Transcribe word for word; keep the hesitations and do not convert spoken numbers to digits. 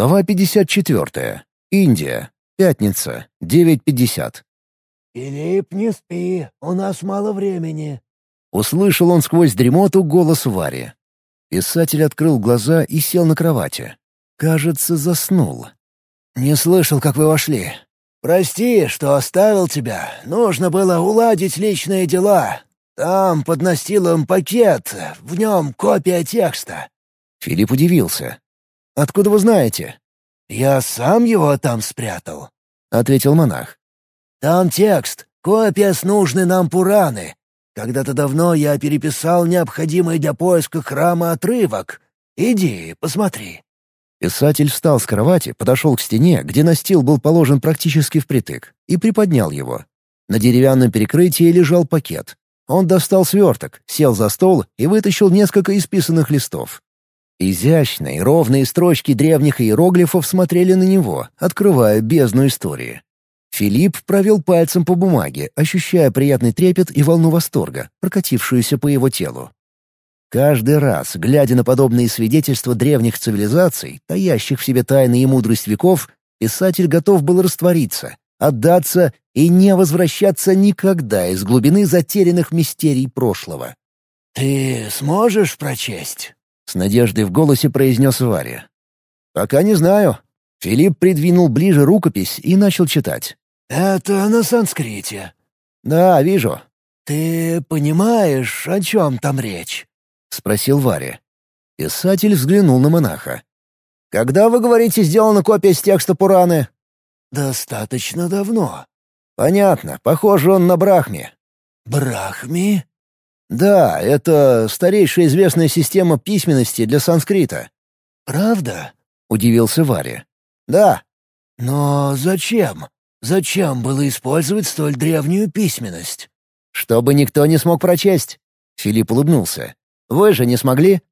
Глава пятьдесят четвертая. Индия. Пятница. девять пятьдесят. «Филипп, не спи, у нас мало времени». Услышал он сквозь дремоту голос Вари. Писатель открыл глаза и сел на кровати. Кажется, заснул. «Не слышал, как вы вошли. Прости, что оставил тебя. Нужно было уладить личные дела. Там под настилом пакет, в нем копия текста». Филипп удивился. «Откуда вы знаете?» «Я сам его там спрятал», — ответил монах. «Там текст, копия с нужной нам Пураны. Когда-то давно я переписал необходимый для поиска храма отрывок. Иди, посмотри». Писатель встал с кровати, подошел к стене, где настил был положен практически впритык, и приподнял его. На деревянном перекрытии лежал пакет. Он достал сверток, сел за стол и вытащил несколько исписанных листов. Изящные, ровные строчки древних иероглифов смотрели на него, открывая бездну истории. Филипп провел пальцем по бумаге, ощущая приятный трепет и волну восторга, прокатившуюся по его телу. Каждый раз, глядя на подобные свидетельства древних цивилизаций, таящих в себе тайны и мудрость веков, писатель готов был раствориться, отдаться и не возвращаться никогда из глубины затерянных мистерий прошлого. «Ты сможешь прочесть?» — с надеждой в голосе произнес Варя. «Пока не знаю». Филипп придвинул ближе рукопись и начал читать. «Это на санскрите». «Да, вижу». «Ты понимаешь, о чем там речь?» — спросил Варя. Писатель взглянул на монаха. «Когда, вы говорите, сделана копия с текста Пураны?» «Достаточно давно». «Понятно. Похоже, он на Брахме». «Брахми?» «Да, это старейшая известная система письменности для санскрита». «Правда?» — удивился Варя. «Да». «Но зачем? Зачем было использовать столь древнюю письменность?» «Чтобы никто не смог прочесть». Филипп улыбнулся. «Вы же не смогли?»